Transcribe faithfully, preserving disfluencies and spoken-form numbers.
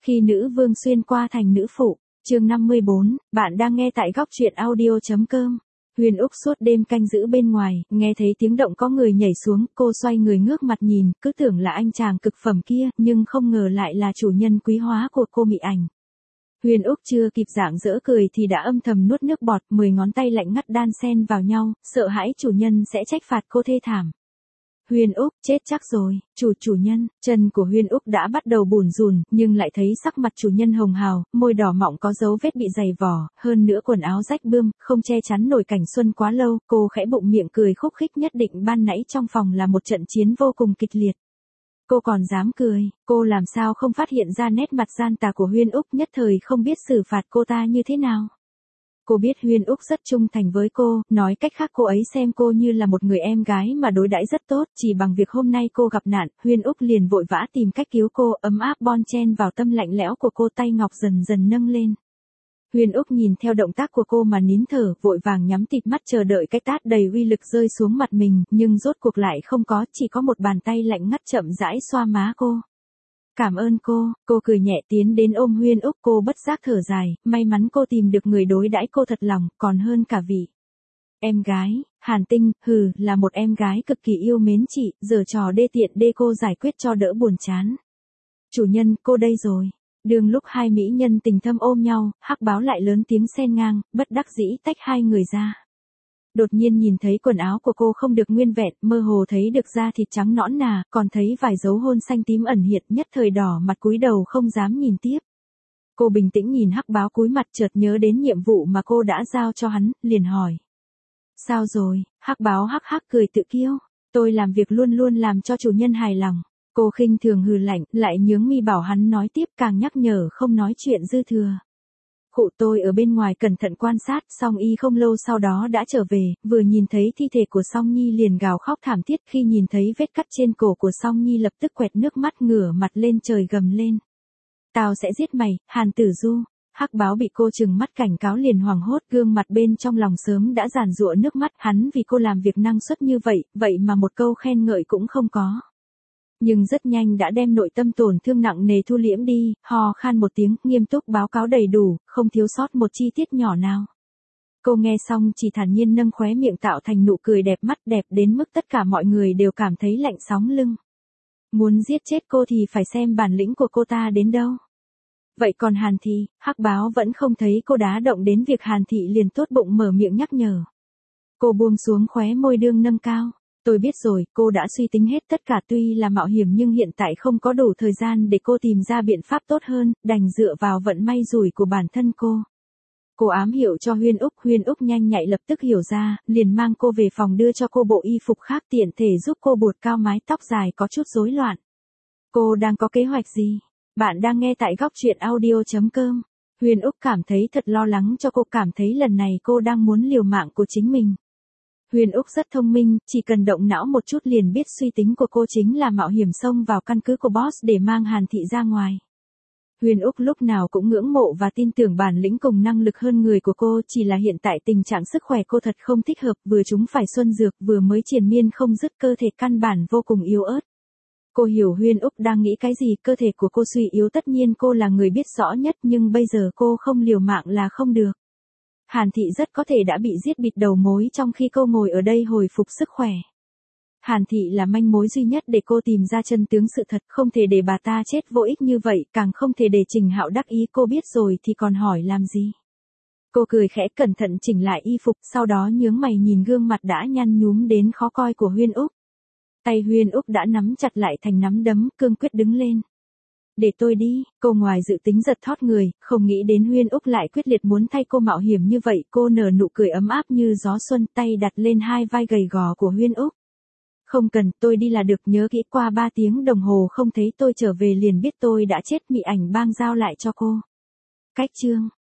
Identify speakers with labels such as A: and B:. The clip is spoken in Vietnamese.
A: Khi nữ vương xuyên qua thành nữ phụ, chương năm mươi bốn, bạn đang nghe tại góc truyện audio.com. Huyền Úc suốt đêm canh giữ bên ngoài, nghe thấy tiếng động có người nhảy xuống, cô xoay người ngước mặt nhìn, cứ tưởng là anh chàng cực phẩm kia, nhưng không ngờ lại là chủ nhân quý hóa của cô Mị Ảnh. Huyền Úc chưa kịp rạng rỡ cười thì đã âm thầm nuốt nước bọt, mười ngón tay lạnh ngắt đan xen vào nhau, sợ hãi chủ nhân sẽ trách phạt cô thê thảm. Huyền Úc, chết chắc rồi, chủ chủ nhân, chân của Huyền Úc đã bắt đầu bủn rùn, nhưng lại thấy sắc mặt chủ nhân hồng hào, môi đỏ mọng có dấu vết bị dày vò, hơn nữa quần áo rách bươm, không che chắn nổi cảnh xuân quá lâu, cô khẽ bụng miệng cười khúc khích, nhất định ban nãy trong phòng là một trận chiến vô cùng kịch liệt. Cô còn dám cười, cô làm sao không phát hiện ra nét mặt gian tà của Huyền Úc, nhất thời không biết xử phạt cô ta như thế nào. Cô biết Huyền Úc rất trung thành với cô, nói cách khác cô ấy xem cô như là một người em gái mà đối đãi rất tốt, chỉ bằng việc hôm nay cô gặp nạn, Huyền Úc liền vội vã tìm cách cứu cô, ấm áp bon chen vào tâm lạnh lẽo của cô, tay ngọc dần dần nâng lên. Huyền Úc nhìn theo động tác của cô mà nín thở, vội vàng nhắm tịt mắt chờ đợi cái tát đầy uy lực rơi xuống mặt mình, nhưng rốt cuộc lại không có, chỉ có một bàn tay lạnh ngắt chậm rãi xoa má cô. Cảm ơn cô, cô cười nhẹ tiến đến ôm Huyền Úc, cô bất giác thở dài, may mắn cô tìm được người đối đãi cô thật lòng, còn hơn cả vị em gái. Hàn Tinh, hừ, là một em gái cực kỳ yêu mến chị, giở trò đê tiện đê cô giải quyết cho đỡ buồn chán. Chủ nhân, cô đây rồi. Đường lúc hai mỹ nhân tình thâm ôm nhau, Hắc Báo lại lớn tiếng xen ngang, bất đắc dĩ tách hai người ra. Đột nhiên nhìn thấy quần áo của cô không được nguyên vẹn, mơ hồ thấy được da thịt trắng nõn nà, còn thấy vài dấu hôn xanh tím ẩn hiện, nhất thời đỏ mặt cúi đầu không dám nhìn tiếp. Cô bình tĩnh nhìn Hắc Báo cúi mặt, chợt nhớ đến nhiệm vụ mà cô đã giao cho hắn, liền hỏi. Sao rồi? Hắc Báo hắc hắc cười tự kiêu. Tôi làm việc luôn luôn làm cho chủ nhân hài lòng. Cô khinh thường hừ lạnh, lại nhướng mi bảo hắn nói tiếp, càng nhắc nhở không nói chuyện dư thừa. Khụ, tôi ở bên ngoài cẩn thận quan sát, Song Y không lâu sau đó đã trở về, vừa nhìn thấy thi thể của Song Nhi liền gào khóc thảm thiết, khi nhìn thấy vết cắt trên cổ của Song Nhi lập tức quẹt nước mắt, ngửa mặt lên trời gầm lên. Tao sẽ giết mày, Hàn Tử Du. Hắc Báo bị cô trừng mắt cảnh cáo liền hoảng hốt, gương mặt bên trong lòng sớm đã giàn giụa nước mắt, hắn vì cô làm việc năng suất như vậy, vậy mà một câu khen ngợi cũng không có. Nhưng rất nhanh đã đem nội tâm tổn thương nặng nề thu liễm đi, hò khan một tiếng, nghiêm túc báo cáo đầy đủ, không thiếu sót một chi tiết nhỏ nào. Cô nghe xong chỉ thản nhiên nâng khóe miệng tạo thành nụ cười đẹp mắt, đẹp đến mức tất cả mọi người đều cảm thấy lạnh sóng lưng. Muốn giết chết cô thì phải xem bản lĩnh của cô ta đến đâu. Vậy còn Hàn Thị, Hắc Báo vẫn không thấy cô đá động đến việc Hàn Thị liền tốt bụng mở miệng nhắc nhở. Cô buông xuống khóe môi đương nâng cao. Tôi biết rồi, cô đã suy tính hết tất cả, tuy là mạo hiểm nhưng hiện tại không có đủ thời gian để cô tìm ra biện pháp tốt hơn, đành dựa vào vận may rủi của bản thân cô. Cô ám hiệu cho Huyền Úc, Huyền Úc nhanh nhạy lập tức hiểu ra, liền mang cô về phòng đưa cho cô bộ y phục khác, tiện thể giúp cô buột cao mái tóc dài có chút rối loạn. Cô đang có kế hoạch gì? Bạn đang nghe tại góc truyện audio.com. Huyền Úc cảm thấy thật lo lắng cho cô, cảm thấy lần này cô đang muốn liều mạng của chính mình. Huyền Úc rất thông minh, chỉ cần động não một chút liền biết suy tính của cô chính là mạo hiểm xông vào căn cứ của boss để mang Hàn Thị ra ngoài. Huyền Úc lúc nào cũng ngưỡng mộ và tin tưởng bản lĩnh cùng năng lực hơn người của cô, chỉ là hiện tại tình trạng sức khỏe cô thật không thích hợp, vừa trúng phải xuân dược, vừa mới triền miên không dứt, cơ thể căn bản vô cùng yếu ớt. Cô hiểu Huyền Úc đang nghĩ cái gì, cơ thể của cô suy yếu tất nhiên cô là người biết rõ nhất, nhưng bây giờ cô không liều mạng là không được. Hàn Thị rất có thể đã bị giết bịt đầu mối trong khi cô ngồi ở đây hồi phục sức khỏe. Hàn Thị là manh mối duy nhất để cô tìm ra chân tướng sự thật, không thể để bà ta chết vô ích như vậy, càng không thể để Trình Hạo đắc ý, cô biết rồi thì còn hỏi làm gì. Cô cười khẽ cẩn thận chỉnh lại y phục, sau đó nhướng mày nhìn gương mặt đã nhăn nhúm đến khó coi của Huyền Úc. Tay Huyền Úc đã nắm chặt lại thành nắm đấm, cương quyết đứng lên. Để tôi đi, cô ngoài dự tính giật thót người, không nghĩ đến Huyền Úc lại quyết liệt muốn thay cô mạo hiểm như vậy, cô nở nụ cười ấm áp như gió xuân, tay đặt lên hai vai gầy gò của Huyền Úc. Không cần, tôi đi là được, nhớ kỹ qua ba tiếng đồng hồ không thấy tôi trở về liền biết tôi đã chết, Mị Ảnh bang giao lại cho cô. Cách chương